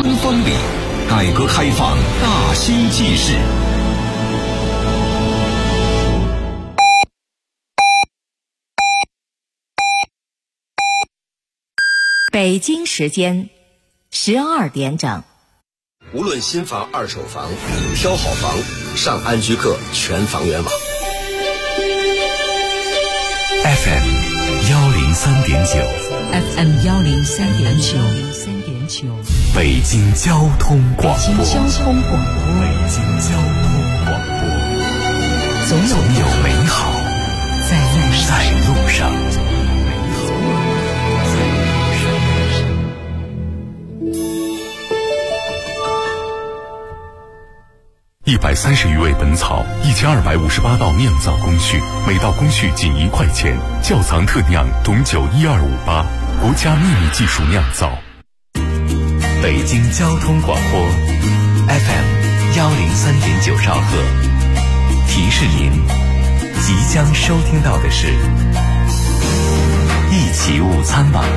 风里，改革开放大兴纪事。 北京时间12点整。 无论新房、二手房，挑好房，上安居客全房源网。 FM 103.9，FM 103.9， 北京交通广播， 北京交通广播，总有美好在路上。 130余味本草，1258道酿造工序，每道工序仅1块钱。窖藏特酿董酒12588，国家秘密技术酿造。 北京交通广播 FM 103.9兆赫，提示您即将收听到的是一起午餐吧。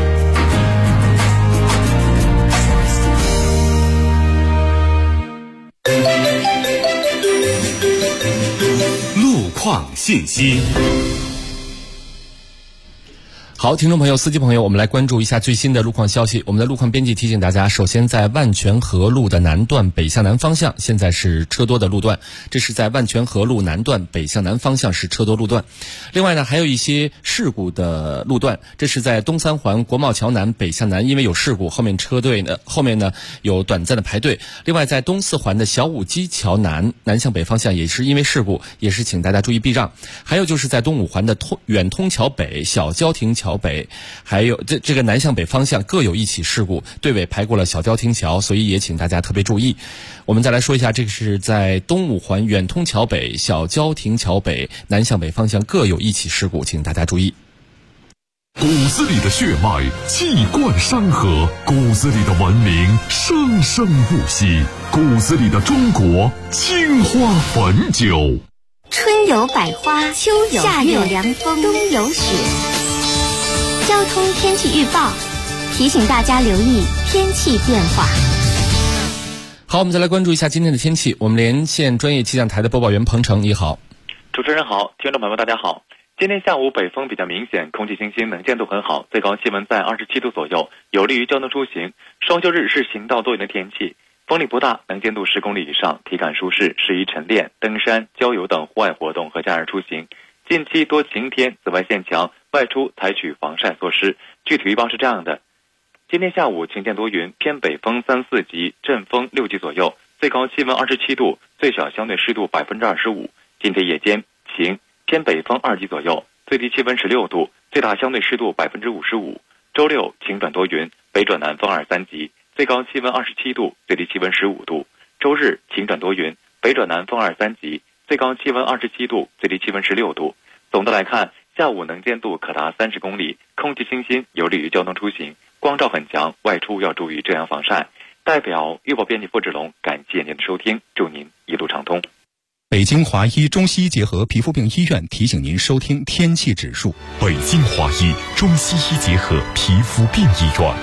路况信息。 好，听众朋友、司机朋友，我们来关注一下最新的路况消息。我们的路况编辑提醒大家，首先在万泉河路的南段北向南方向，现在是车多的路段，这是在万泉河路南段北向南方向是车多路段。另外呢，还有一些事故的路段，这是在东三环国贸桥南北向南，因为有事故，后面呢有短暂的排队。另外在东四环的小武基桥南向北方向也是因为事故，也是请大家注意避让。还有就是在东五环的远通桥北、小交亭桥北，还有这个南向北方向各有一起事故，队尾排过了小交亭桥，所以也请大家特别注意。我们再来说一下，这个是在东五环远通桥北、小交亭桥北南向北方向各有一起事故，请大家注意。 骨子里的血脉气贯山河，骨子里的文明生生不息，骨子里的中国青花汾酒。 春有百花，秋有夏有凉风，冬有雪。交通天气预报提醒大家留意天气变化。 好，我们再来关注一下今天的天气。我们连线专业气象台的播报员彭程，你好。 主持人好，听众朋友们大家好。今天下午北风比较明显，空气清新，能见度很好，最高气温在27度左右，有利于交通出行。双休日是行道多云的天气，风力不大，能见度10公里以上，体感舒适，适宜晨练、登山、郊游等户外活动和假日出行。近期多晴天，紫外线强，外出采取防晒措施。具体预报是这样的：今天下午晴间多云，偏北风3、4级，阵风6级左右，最高气温27度，最小相对湿度25%。今天夜间晴，偏北风2级左右，最低气温16度，最大相对湿度55%。周六晴转多云，北转南风2、3级，最高气温27度，最低气温15度。周日晴转多云，北转南风2、3级，最高气温27度，最低气温16度。总的来看，下午能见度可达30公里，空气清新，有利于交通出行，光照很强，外出要注意遮阳防晒。代表预报编辑付志龙，感谢您的收听，祝您一路畅通。 北京华医中西医结合皮肤病医院提醒您收听天气指数。 北京华医中西医结合皮肤病医院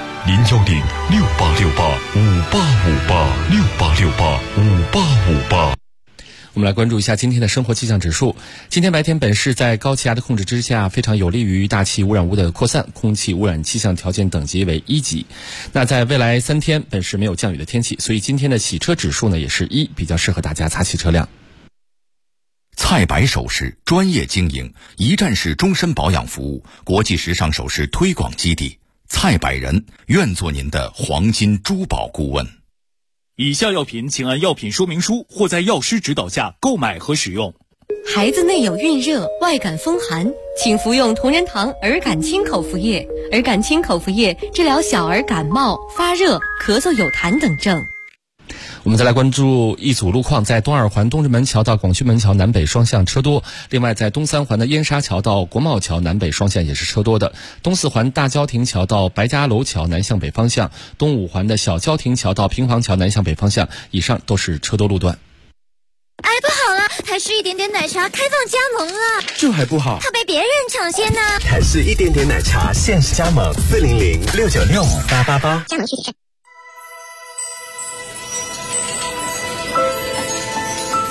，010-6868-5858，6868-5858。 我们来关注一下今天的生活气象指数。今天白天本市在高气压的控制之下，非常有利于大气污染物的扩散，空气污染气象条件等级为1级。那在未来3天，本市没有降雨的天气，所以今天的洗车指数呢也是1，比较适合大家擦洗车辆。 蔡白首饰专业经营，一站式终身保养服务，国际时尚首饰推广基地。蔡百人愿做您的黄金珠宝顾问。 以下药品请按药品说明书或在药师指导下购买和使用。 孩子内有孕热、外感风寒，请服用同仁堂儿感清口服液。儿感清口服液治疗小儿感冒、发热、咳嗽、有痰等症。 我们再来关注一组路况，在东二环东直门桥到广渠门桥南北双向车多，另外在东三环的燕莎桥到国贸桥南北双向也是车多的，东四环大交亭桥到白家楼桥南向北方向，东五环的小交亭桥到平房桥南向北方向，以上都是车多路段。 哎，不好了，台式一点点奶茶开放加盟了。 这还不好， 它被别人抢先呢。 台式一点点奶茶限时加盟，400-696-5888。 加盟需谨慎。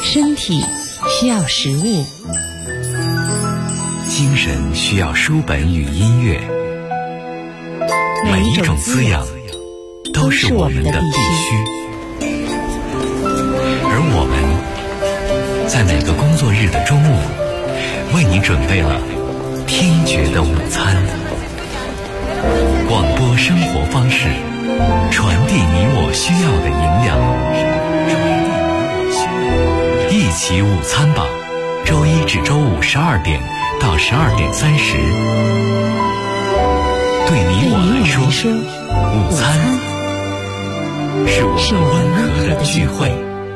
身体需要食物， 精神需要书本与音乐，每一种滋养都是我们的必须。而我们在每个工作日的中午，为你准备了听觉的午餐。广播生活方式，传递你我需要的营养。一起午餐吧，周一至周五12点到12点30。对你我来说，午餐是我们温和的聚会。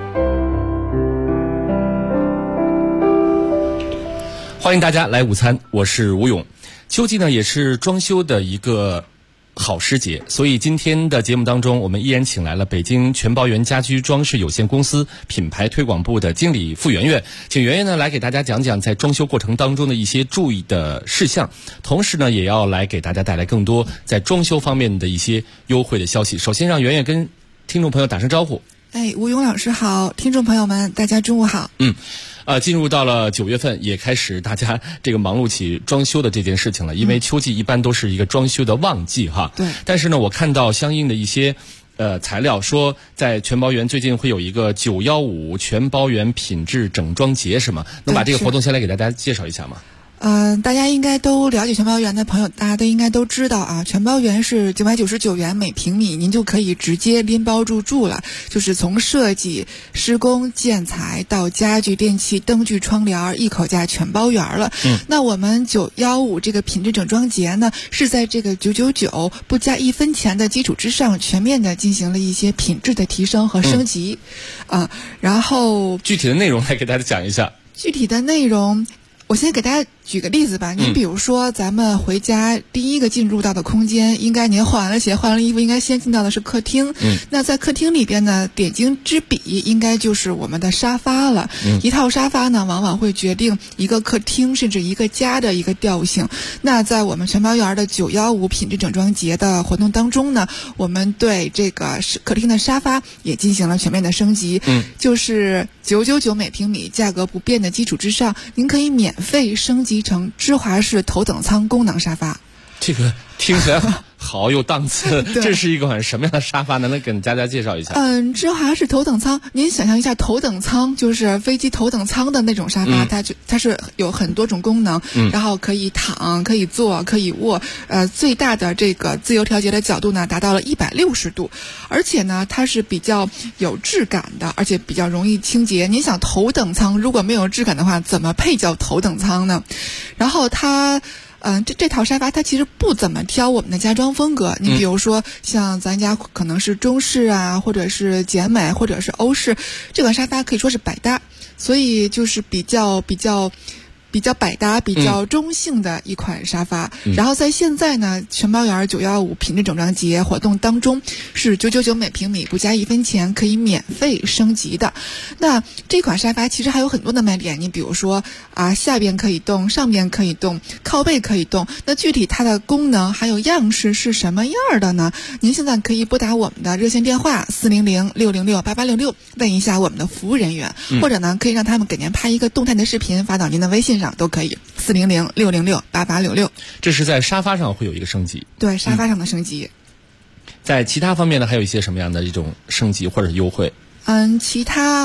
欢迎大家来午餐，我是吴勇。秋季呢也是装修的一个好时节，所以今天的节目当中，我们依然请来了北京全包园家居装饰有限公司品牌推广部的经理付圆圆，请圆圆呢来给大家讲讲在装修过程当中的一些注意的事项，同时呢也要来给大家带来更多在装修方面的一些优惠的消息。首先让圆圆跟听众朋友打声招呼。 吴勇老师好，听众朋友们大家中午好。 进入到了9月份，也开始大家这个忙碌起装修的这件事情了，因为秋季一般都是一个装修的旺季哈。 对。 但是呢，我看到相应的一些材料说，在全包园最近会有一个915全包园品质整装节，是吗？能把这个活动先来给大家介绍一下吗？ 大家应该都了解全包园的朋友，大家都应该都知道啊，全包园是999元每平米，您就可以直接拎包入住了，就是从设计、施工、建材到家具、电器、灯具、窗帘，一口价全包圆了。那我们915这个品质整装节呢，是在这个999不加1分钱的基础之上，全面的进行了一些品质的提升和升级。然后具体的内容来给大家讲一下。 具体的内容，我先给大家举个例子吧。您比如说，咱们回家第一个进入到的空间，应该您换完了鞋、换完了衣服，应该先进到的是客厅。那在客厅里边呢，点睛之笔应该就是我们的沙发了。一套沙发呢，往往会决定一个客厅甚至一个家的一个调性。那在我们全包园的915品质整装节的活动当中呢，我们对这个客厅的沙发也进行了全面的升级。就是999每平米价格不变的基础之上，您可以免费升级成芝华士头等舱功能沙发。 这个听起来好有档次。这是一款什么样的沙发呢？能给大家介绍一下？ 芝华士头等舱，您想象一下，头等舱就是飞机头等舱的那种沙发，它是有很多种功能，然后可以躺、可以坐、可以卧，最大的这个自由调节的角度呢达到了160度，而且呢它是比较有质感的，而且比较容易清洁。您想头等舱如果没有质感的话，怎么配叫头等舱呢？然后它这套沙发它其实不怎么挑我们的家装风格。你比如说像咱家可能是中式啊，或者是简美，或者是欧式，这款沙发可以说是百搭，所以就是比较百搭、比较中性的一款沙发。然后在现在呢，全包园915品质整装节活动当中，是999每平米不加1分钱可以免费升级的。那这款沙发其实还有很多的卖点，你比如说下边可以动，上边可以动，靠背可以动。那具体它的功能还有样式是什么样的呢？您现在可以拨打我们的热线电话400-606-8866问一下我们的服务人员，或者呢可以让他们给您拍一个动态的视频发到您的微信上都可以，400-606-8866。 这是在沙发上会有一个升级。 对，沙发上的升级。 在其他方面呢，还有一些什么样的一种升级或者优惠？ 其他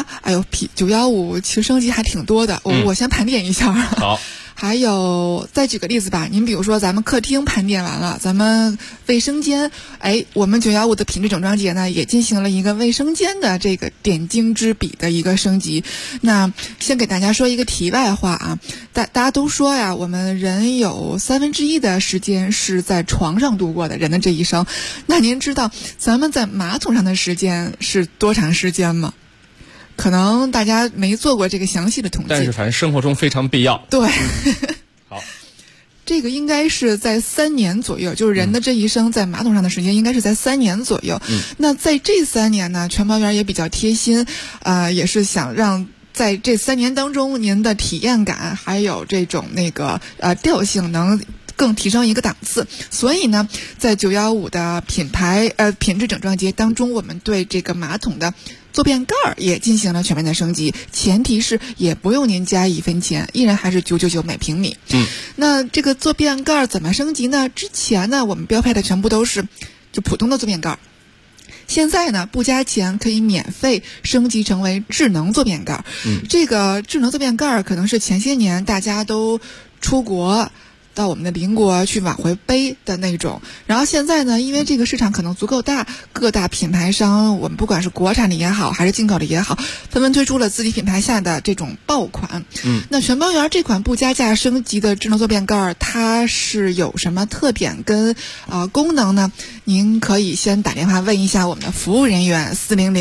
915其实升级还挺多的，我先盘点一下。 好。 还有再举个例子吧，您比如说咱们客厅盘点完了，咱们卫生间，我们915的品质整装节呢也进行了一个卫生间的这个点睛之笔的一个升级。那先给大家说一个题外话啊，大家都说呀，我们人有1/3的时间是在床上度过的，人的这一生。那您知道咱们在马桶上的时间是多长时间吗？可能大家没做过这个详细的统计， 但是反正生活中非常必要。 对。 好， 这个应该是在3年左右，就是人的这一生在马桶上的时间应该是在3年左右。那在这3年呢，全包园也比较贴心，也是想让在这3年当中您的体验感还有这种调性能更提升一个档次。所以呢，在915的品质整装节当中，我们对这个马桶的坐便盖也进行了全面的升级，前提是也不用您加1分钱，依然还是999每平米。那这个坐便盖怎么升级呢？之前呢，我们标配的全部都是就普通的坐便盖，现在呢不加钱可以免费升级成为智能坐便盖。这个智能坐便盖可能是前些年大家都出国到我们的邻国去往回背的那种，然后现在呢，因为这个市场可能足够大，各大品牌商，我们不管是国产的也好，还是进口的也好，纷纷推出了自己品牌下的这种爆款。那全包圆这款不加价升级的智能坐便盖，它是有什么特点跟功能呢？您可以先打电话问一下我们的服务人员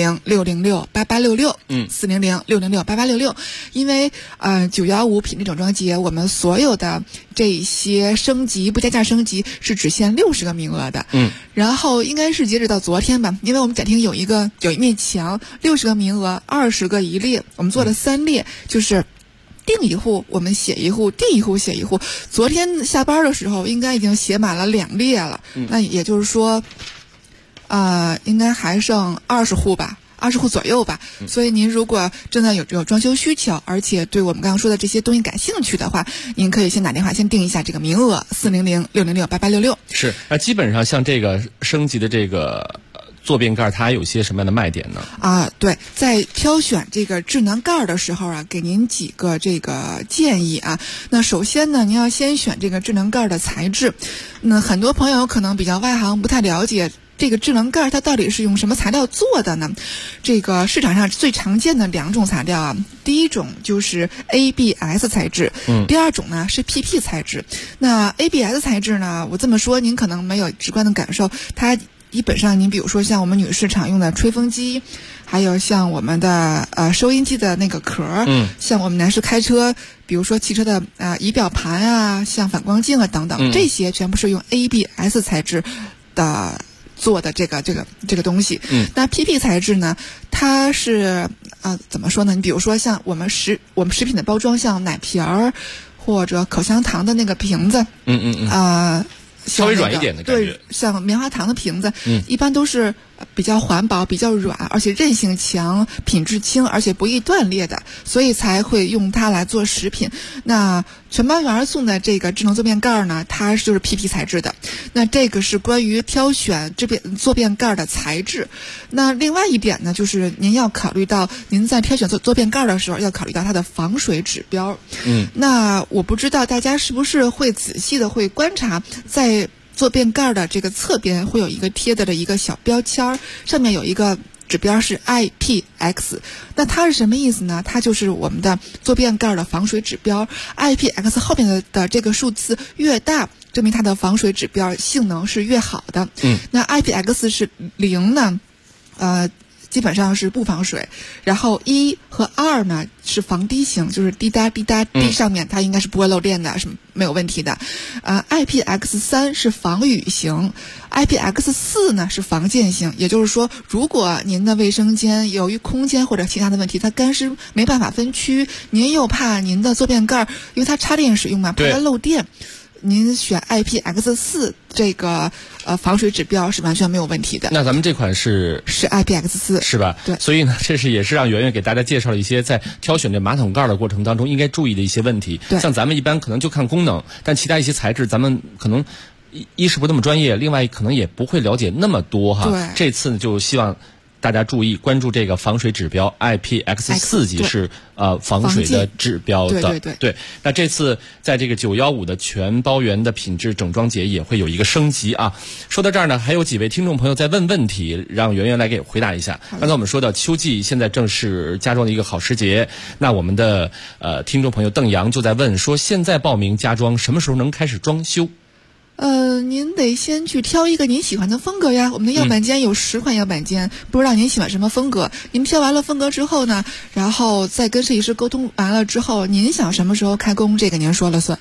400-606-8866，400-606-8866，因为915品质整装节，我们所有的这些升级不加价升级是只限60个名额的。然后应该是截止到昨天吧，因为我们展厅有一面墙，60个名额，20个一列，我们做了3列，就是订一户我们写一户，订一户写一户。昨天下班的时候应该已经写满了2列了，那也就是说应该还剩20户吧，20户左右吧。所以您如果真的有装修需求，而且对我们刚刚说的这些东西感兴趣的话，您可以先打电话先定一下这个名额，400-606-8866。 是，那基本上像这个升级的这个坐便盖，它有些什么样的卖点呢？ 对，在挑选这个智能盖的时候给您几个这个建议啊。那首先呢，您要先选这个智能盖的材质。那很多朋友可能比较外行，不太了解这个智能盖它到底是用什么材料做的呢？这个市场上最常见的2种材料啊，第一种就是 ABS 材质，第二种呢是 PP 材质。那 ABS 材质呢，我这么说您可能没有直观的感受，它基本上您比如说像我们女士常用的吹风机，还有像我们的收音机的那个壳，像我们男士开车，比如说汽车的仪表盘啊，像反光镜啊等等，这些全部是用 ABS 材质的做的这个东西。那 PP 材质呢，它是怎么说呢？你比如说像我们食品的包装，像奶瓶儿或者口香糖的那个瓶子， 稍微软一点的感觉， 对，像棉花糖的瓶子，一般都是比较环保、比较软，而且韧性强、品质轻，而且不易断裂的，所以才会用它来做食品。那全包圆送的这个智能坐便盖呢，它就是 PP 材质的。那这个是关于挑选坐便盖的材质。那另外一点呢，就是您要考虑到您在挑选坐便盖的时候，要考虑到它的防水指标。那我不知道大家是不是会仔细的会观察，在坐便盖的这个侧边会有一个贴的一个小标签，上面有一个指标是 IPX。 那它是什么意思呢？它就是我们的坐便盖的防水指标。 IPX 后面的这个数字越大，证明它的防水指标性能是越好的。那 IPX 是0呢，基本上是不防水，然后1和2呢是防滴型，就是滴答滴答滴上面它应该是不会漏电的，是没有问题的。IPX3 是防雨型， IPX4 呢是防溅型，也就是说，如果您的卫生间由于空间或者其他的问题，它干湿没办法分区，您又怕您的坐便盖，因为它插电使用嘛，怕它漏电，您选 IPX4 这个防水指标是完全没有问题的。 那咱们这款是 IPX4 是吧？ 对。 所以呢，这是也是让圆圆给大家介绍了一些在挑选这马桶盖的过程当中应该注意的一些问题。 对。 像咱们一般可能就看功能，但其他一些材质咱们可能一是不那么专业，另外可能也不会了解那么多哈。 对。 这次呢，就希望大家注意关注这个防水指标 IPX4级是防水的指标的。对。那这次在这个915的全包圆的品质整装节也会有一个升级啊。说到这儿呢，还有几位听众朋友在问问题，让圆圆来给回答一下。刚才我们说到秋季现在正是家装的一个好时节，那我们的听众朋友邓阳就在问说，现在报名家装什么时候能开始装修？ 您得先去挑一个您喜欢的风格呀。我们的样板间有10款样板间，不知道您喜欢什么风格。您挑完了风格之后呢，然后再跟设计师沟通完了之后，您想什么时候开工，这个您说了算。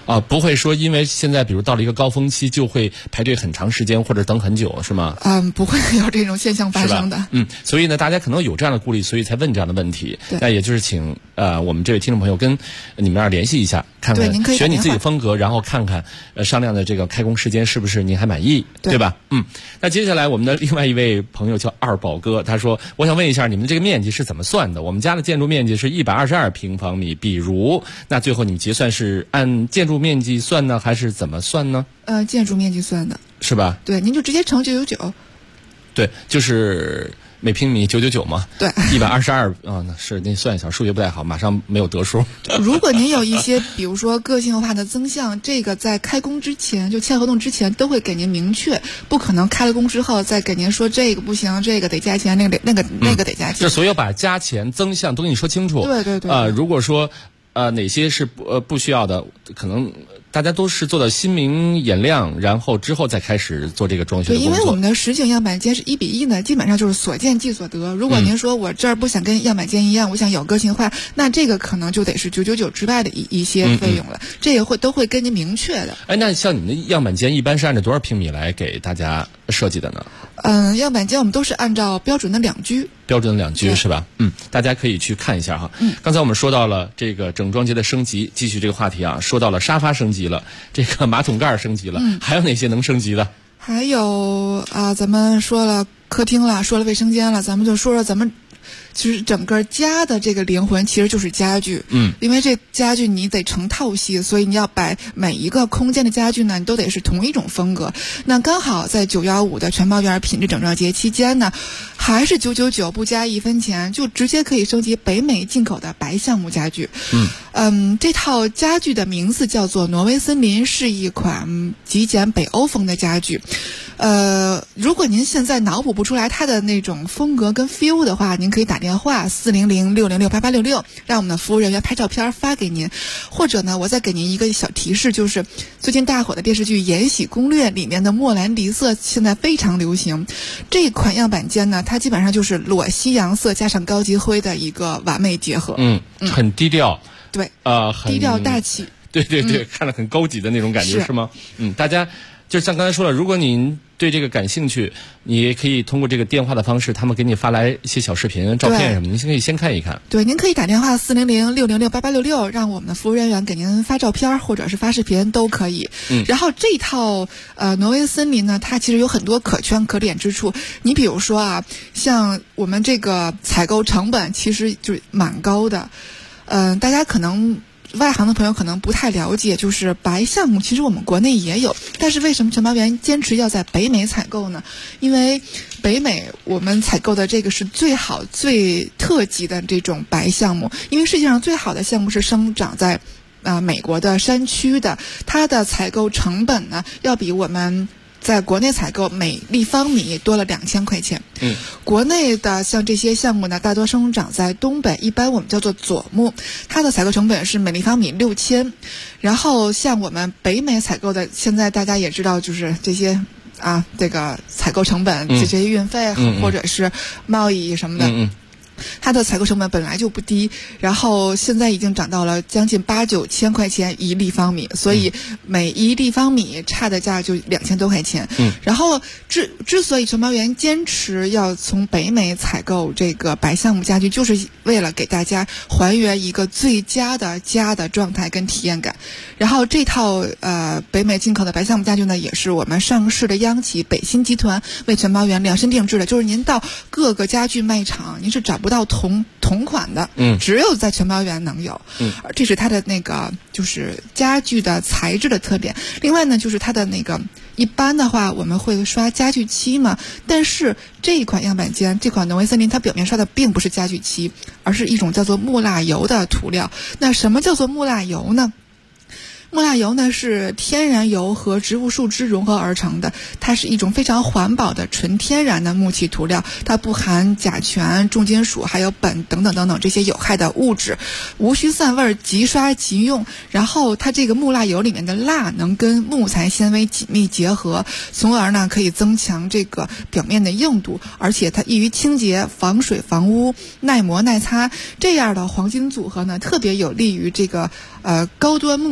不会说因为现在比如到了一个高峰期就会排队很长时间或者等很久是吗？ 不会有这种现象发生的。 所以呢，大家可能有这样的顾虑，所以才问这样的问题。那也就是请我们这位听众朋友跟你们那儿联系一下，看看选你自己的风格，然后看看商量的这个开工时间是不是您还满意，对吧？那接下来我们的另外一位朋友叫二宝哥，他说我想问一下你们这个面积是怎么算的？我们家的建筑面积是122平方米，比如那最后你们结算是按建筑面积算呢，还是怎么算呢？ 建筑面积算的， 是吧？ 对，您就直接乘999。 对，就是每平米999嘛。 对 ，122那是那算一下，数学不太好，马上没有得数。 如果您有一些比如说个性化的增项，这个在开工之前就签合同之前都会给您明确，不可能开了工之后再给您说这个不行，这个得加钱，那个得加钱。 就所有把加钱增项都跟你说清楚。 对。 如果说哪些是不需要的，可能大家都是做到心明眼亮，然后之后再开始做这个装修的工作。 对，因为我们的实景样板间是1:1呢，基本上就是所见即所得。如果您说我这儿不想跟样板间一样，我想有个性化，那这个可能就得是999之外的一些费用了。这个都会跟您明确的。 那像你们的样板间一般是按照多少平米来给大家设计的呢？ 样板间我们都是按照标准的2居。 标准的2居是吧？大家可以去看一下哈。刚才我们说到了这个整装节的升级，继续这个话题啊，说到了沙发升级了，这个马桶盖升级了，还有哪些能升级的？ 还有咱们说了客厅了，说了卫生间了，咱们就说说咱们其实整个家的这个灵魂其实就是家具。因为这家具你得成套系，所以你要摆每一个空间的家具呢，你都得是同一种风格。那刚好在915的全包园品质整装节期间呢，还是999不加1分钱，就直接可以升级北美进口的白橡木家具。这套家具的名字叫做挪威森林，是一款极简北欧风的家具。如果您现在脑补不出来它的那种风格跟 feel 的话，您可以打电话400-606-8866，让我们的服务人员拍照片发给您。或者呢，我再给您一个小提示，就是最近大火的电视剧《延禧攻略》里面的莫兰迪色现在非常流行。这款样板间呢，它基本上就是裸西洋色加上高级灰的一个完美结合。 很低调。 对， 很低调大气。 对，看着很高级的那种感觉是吗？大家就像刚才说了，如果您对这个感兴趣，你也可以通过这个电话的方式，他们给你发来一些小视频、照片什么，您可以先看一看。 对，您可以打电话400-606-8866，让我们的服务人员给您发照片或者是发视频都可以。然后这套挪威森林呢，它其实有很多可圈可点之处。你比如说像我们这个采购成本其实就蛮高的。大家可能外行的朋友可能不太了解，就是白橡木其实我们国内也有，但是为什么全包园坚持要在北美采购呢？因为北美我们采购的这个是最好最特级的这种白橡木，因为世界上最好的橡木是生长在美国的山区的，它的采购成本呢要比我们在国内采购每立方米多了2000块钱。国内的像这些项目呢，大多生长在东北，一般我们叫做佐木，它的采购成本是每立方米6000。然后像我们北美采购的，现在大家也知道，就是这些这个采购成本，这些运费或者是贸易什么的。它的采购成本本来就不低，然后现在已经涨到了将近8-9千块钱一立方米，所以每一立方米差的价就2000多块钱。然后之所以全包园坚持要从北美采购这个白橡木家具，就是为了给大家还原一个最佳的家的状态跟体验感。然后这套北美进口的白橡木家具呢，也是我们上市的央企北新集团为全包园量身定制的，就是您到各个家具卖场您是找不到同款的，只有在全包园能有。这是它的那个就是家具的材质的特点。另外呢，就是它的那个一般的话我们会刷家具漆嘛，但是这一款样板间，这款挪威森林，它表面刷的并不是家具漆，而是一种叫做木蜡油的涂料。那什么叫做木蜡油呢？木蜡油呢是天然油和植物树脂融合而成的，它是一种非常环保的纯天然的木器涂料，它不含甲醛、重金属还有苯等等等等这些有害的物质，无需散味，即刷即用。然后它这个木蜡油里面的蜡能跟木材纤维紧密结合，从而呢可以增强这个表面的硬度，而且它易于清洁、防水防污、耐磨耐擦。这样的黄金组合呢，特别有利于这个高端木材的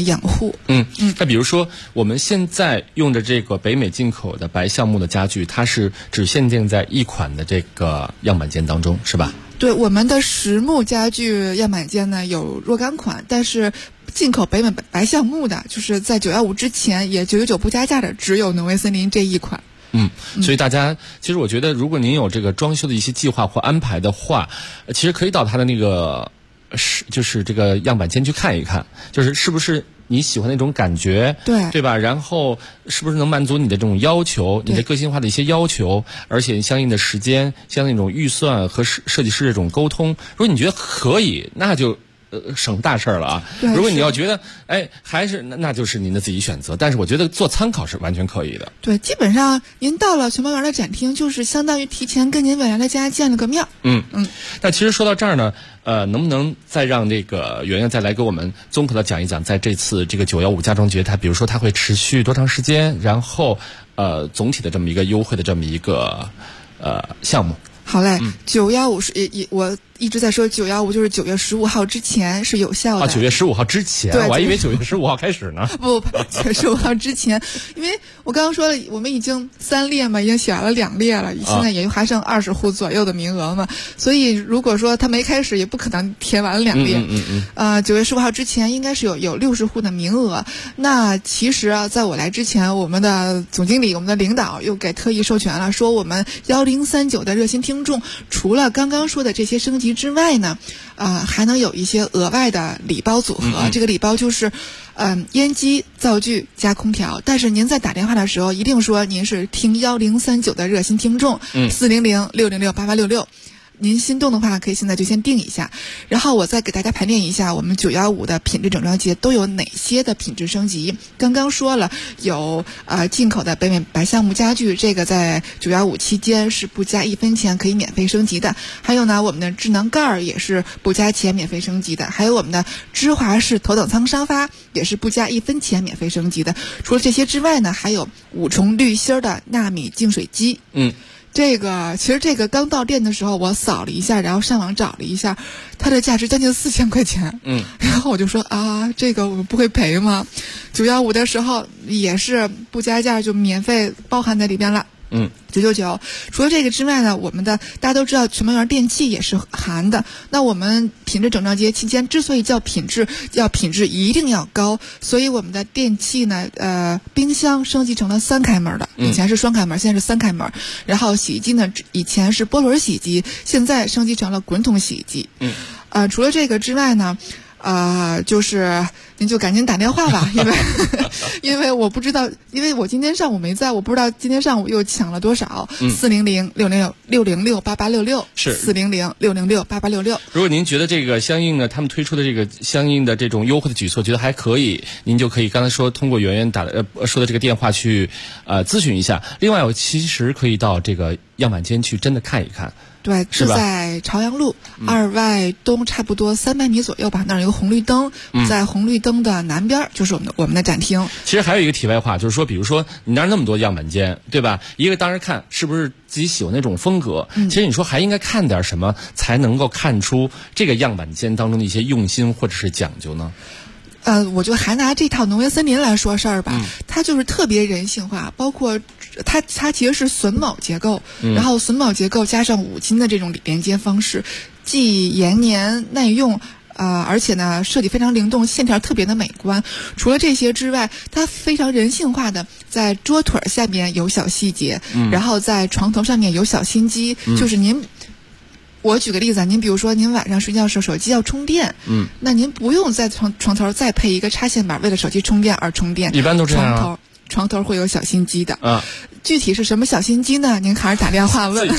养护。 那比如说我们现在用的这个北美进口的白橡木的家具，它是只限定在一款的这个样板间当中，是吧？ 对，我们的实木家具样板间呢有若干款，但是进口北美白橡木的，就是在915之前也999不加价的，只有挪威森林这一款。 所以大家其实我觉得，如果您有这个装修的一些计划或安排的话，其实可以到它的那个就是这个样板间去看一看，就是是不是你喜欢那种感觉，对吧？然后是不是能满足你的这种要求，你的个性化的一些要求，而且相应的时间、相应那种预算和设计师这种沟通，如果你觉得可以，那就省大事了啊！如果你要觉得还是那就是您的自己选择，但是我觉得做参考是完全可以的。 对，基本上您到了全猫园的展厅，就是相当于提前跟您未来的家见了个面。 那其实说到这儿呢，能不能再让这个圆圆再来给我们综合的讲一讲，在这次这个915家装节，它比如说它会持续多长时间，然后总体的这么一个优惠的这么一个项目。 好嘞，915是我一直在说915就是9月15号之前是有效的。 9月15号之前，我还以为9月15号开始呢。 不，9月15号之前，因为我刚刚说了，我们已经3列嘛，已经写完了2列了，现在也还剩20户左右的名额嘛，所以如果说它没开始，也不可能填完2列。9月15号之前应该是有60户的名额。那其实啊，在我来之前，我们的总经理、我们的领导又给特意授权了，说我们1039的热心听众，除了刚刚说的这些升级之外呢，还能有一些额外的礼包组合。这个礼包就是烟机、灶具加空调。但是您在打电话的时候，一定说您是听1039的热心听众，400-606-8866。您心动的话，可以现在就先定一下，然后我再给大家盘点一下我们915的品质整装节都有哪些的品质升级。刚刚说了，有进口的北美白橡木家具，这个在915期间是不加1分钱可以免费升级的。还有呢，我们的智能盖儿也是不加钱免费升级的。还有我们的芝华士头等舱沙发也是不加1分钱免费升级的。除了这些之外呢，还有5重滤芯的纳米净水机。其实这个刚到店的时候，我扫了一下，然后上网找了一下，它的价值将近4000块钱。然后我就说这个我们不会赔吗？915的时候也是不加价就免费包含在里边了。999。除了这个之外呢，我们的大家都知道全猫园电器也是含的。那我们品质整装节期间之所以叫品质一定要高，所以我们的电器呢，冰箱升级成了3开门的，以前是双开门，现在是3开门。然后洗衣机呢，以前是波轮洗衣机，现在升级成了滚筒洗衣机。除了这个之外呢，就是您就赶紧打电话吧，因为我不知道，因为我今天上午没在，我不知道今天上午又抢了多少。400-606-8866是400-606-8866。 如果您觉得这个相应的他们推出的这个相应的这种优惠的举措觉得还可以，您就可以刚才说通过圆圆说的这个电话去咨询一下。另外，我其实可以到这个样板间去真的看一看。 对，是在朝阳路2外东差不多300米左右吧，那儿有个红绿灯，在红绿灯的南边就是我们的展厅。 其实还有一个题外话，就是说，比如说你那儿那么多样板间，对吧？一个当然看是不是自己喜欢那种风格，其实你说还应该看点什么才能够看出这个样板间当中的一些用心或者是讲究呢？ 我就还拿这套挪威森林来说事儿吧，它就是特别人性化，包括它其实是榫卯结构，然后榫卯结构加上5金的这种连接方式，既延年耐用，而且呢设计非常灵动，线条特别的美观。除了这些之外，它非常人性化的在桌腿下面有小细节，然后在床头上面有小心机，就是我举个例子，您比如说您晚上睡觉的时候手机要充电，那您不用在床头再配一个插线板，为了手机充电而充电， 一般都这样。 床头会有小心机的具体是什么小心机呢？您还是打电话问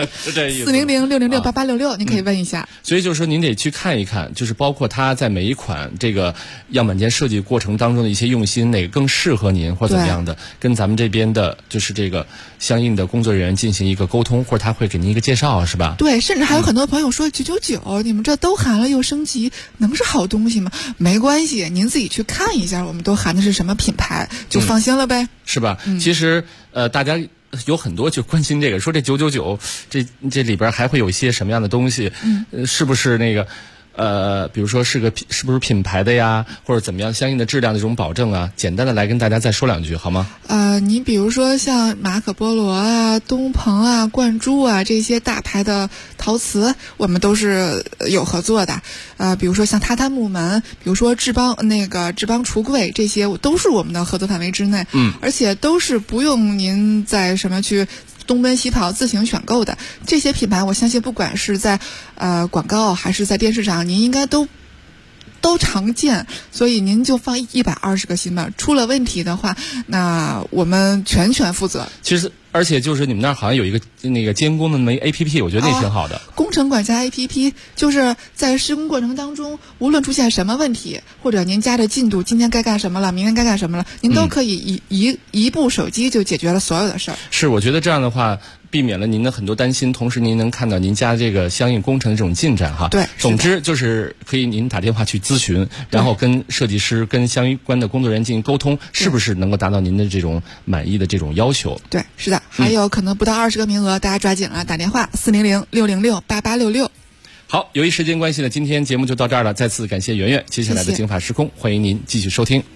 400-606-8866，您可以问一下。 所以就是说您得去看一看，就是包括它在每一款这个样板间设计过程当中的一些用心，哪个更适合您或怎么样的，跟咱们这边的就是这个相应的工作人员进行一个沟通，或者他会给您一个介绍，是吧？ 对，甚至还有很多朋友说999，你们这都含了又升级，能是好东西吗？没关系，您自己去看一下，我们都含的是什么品牌，就放心了呗， 是吧？其实大家有很多就关心这个，说这999这里边还会有一些什么样的东西，是不是那个比如说是不是品牌的呀，或者怎么样相应的质量的这种保证啊，简单的来跟大家再说两句好吗？ 你比如说像马可波罗啊、东鹏啊、冠珠啊这些大牌的陶瓷，我们都是有合作的。比如说像榻榻木门，比如说志邦橱柜，这些都是我们的合作范围之内。而且都是不用您在什么去东奔西跑自行选购的。这些品牌我相信不管是在广告还是在电视上，您应该都常见，所以您就放120个心吧。出了问题的话，那我们全负责。 其实而且就是你们那儿好像有一个那个监工的那么一 APP， 我觉得那挺好的。 工程管家 APP 就是在施工过程当中，无论出现什么问题，或者您家的进度今天该干什么了，明天该干什么了，您都可以一部手机就解决了所有的事儿。 是，我觉得这样的话避免了您的很多担心，同时您能看到您家这个相应工程的这种进展哈。 对， 总之就是可以您打电话去咨询，然后跟设计师、跟相关的工作人员进行沟通，是不是能够达到您的这种满意的这种要求？ 对，是的。还有可能不到20个名额，大家抓紧了，打电话400-606-8866。 好，由于时间关系呢，今天节目就到这儿了。再次感谢圆圆，接下来的《经法时空》，欢迎您继续收听。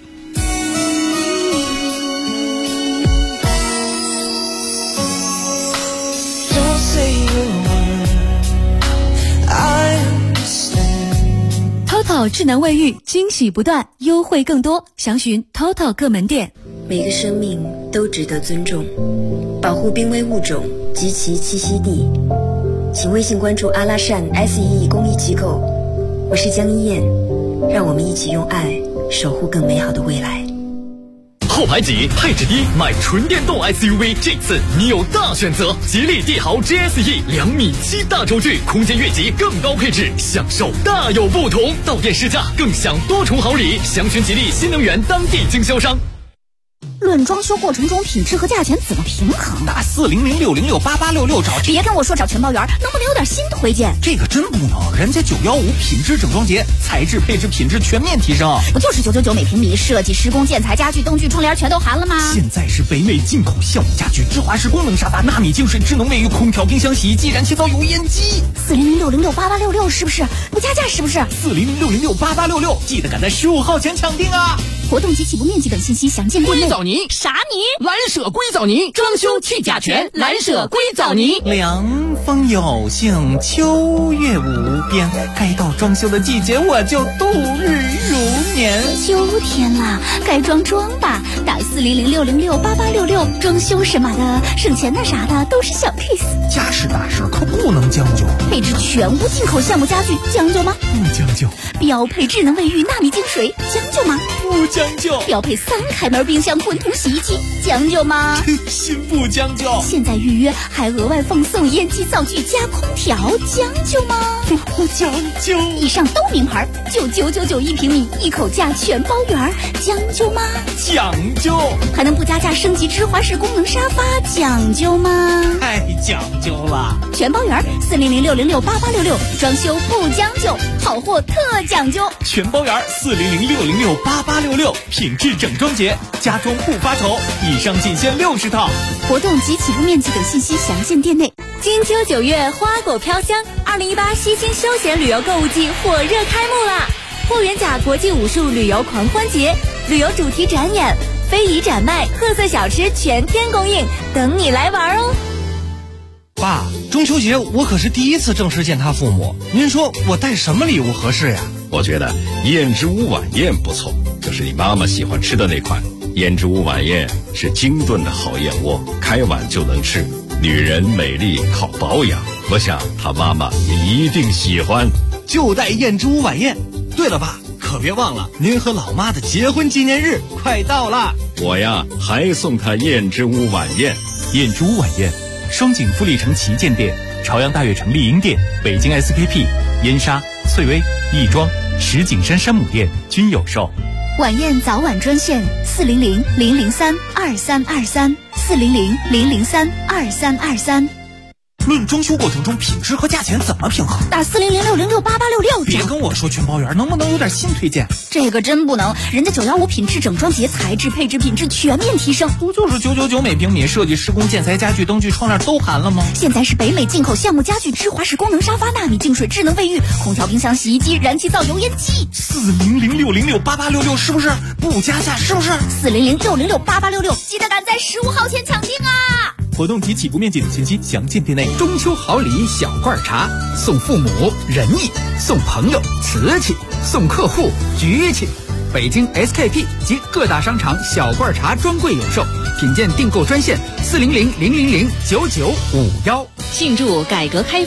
TOTO 智能卫浴惊喜不断，优惠更多，详询 TOTO 各门店。 每个生命都值得尊重，保护濒危物种及其栖息地。请微信关注阿拉善 SEE 公益机构，我是江一燕，让我们一起用爱守护更美好的未来。 后排挤，配置低，买纯电动 SUV， 这次你有大选择。吉利帝豪 GSE 2.7米大轴距，空间越级更高配置，享受大有不同。到店试驾更享多重好礼，详询吉利新能源当地经销商。 论装修过程中品质和价钱怎么平衡？ 打400-606-8866找。 别跟我说找全包员，能不能有点新推荐？ 这个真不能，人家915品质整装节，材质配置品质全面提升。 不就是999每平米，设计施工建材家具灯具窗帘全都含了吗？ 现在是北美进口橡木家具、芝华士功能沙发、纳米净水、智能卫浴、空调、冰箱、洗衣机、燃气灶、油烟机。 400-606-8866是不是？不加价是不是 ？400-606-8866，记得赶在15号前抢订啊！ 活动及起步面积等信息详见店内。 硅藻泥啥泥？蓝舍硅藻泥，装修去甲醛，蓝舍硅藻泥。 凉风有幸，秋月无边，该到装修的季节，我就度日如年。 秋天了，该装吧，打400-606-8866，装修什么的，省钱的啥的都是小 case。 家事大事可不能将就， 配置全屋进口橡木家具，将就吗？ 不将就。 标配智能卫浴、纳米净水，将就吗？ 不将就。 标配3开门冰箱、混土洗衣机，将就吗？ 心不将就。 现在预约还额外放送烟机灶具加空调，将就吗？ 不将就。 以上都名牌，9999一平米，一口价全包圆，将就吗？ 讲究。 还能不加价升级芝华士功能沙发，讲究吗？ 太讲究了。 全包圆400-606-8866，装修不将就，好货特讲究。 全包圆400-606-8866，品质整装节，家装不发愁。以上仅限60套。 活动及起步面积等信息详见店内。 金秋9月，花果飘香，2018西青休闲旅游购物季火热开幕啦！霍元甲国际武术旅游狂欢节，旅游主题展演、非遗展卖、特色小吃全天供应，等你来玩哦！ 爸，中秋节我可是第一次正式见他父母，您说我带什么礼物合适呀？ 我觉得燕之屋晚宴不错，就是你妈妈喜欢吃的那款。燕之屋晚宴是精炖的好燕窝，开碗就能吃。女人美丽靠保养，我想她妈妈也一定喜欢。 就带燕之屋晚宴。对了，爸，可别忘了您和老妈的结婚纪念日快到了。 我呀，还送她燕之屋晚宴。 燕之屋晚宴，双井富力城旗舰店、朝阳大悦城丽婴店、北京 SKP、燕莎、翠微、亦庄、石景山山姆店均有售。 晚宴早晚专线400-003-2323，400-003-2323。 论装修过程中品质和价钱怎么平衡？ 打4006068866。 别跟我说全包圆，能不能有点新推荐？ 这个真不能，人家915品质整装节，材质、配置、品质全面提升。 不就是999每平米，设计、施工、建材、家具、灯具、窗帘都含了吗？ 现在是北美进口项目家具、芝华士功能沙发、纳米净水、智能卫浴、空调、冰箱、洗衣机、燃气灶、油烟机。 4006068866是不是？不加价是不是 ？4006068866，记得赶在15号前抢订啊！ 活动及起步面积等信息详见店内。 中秋好礼小罐茶，送父母仁义，送朋友瓷器，送客户局气。北京 SKP 及各大商场小罐茶专柜有售，品鉴订购专线40000009951。 庆祝改革开放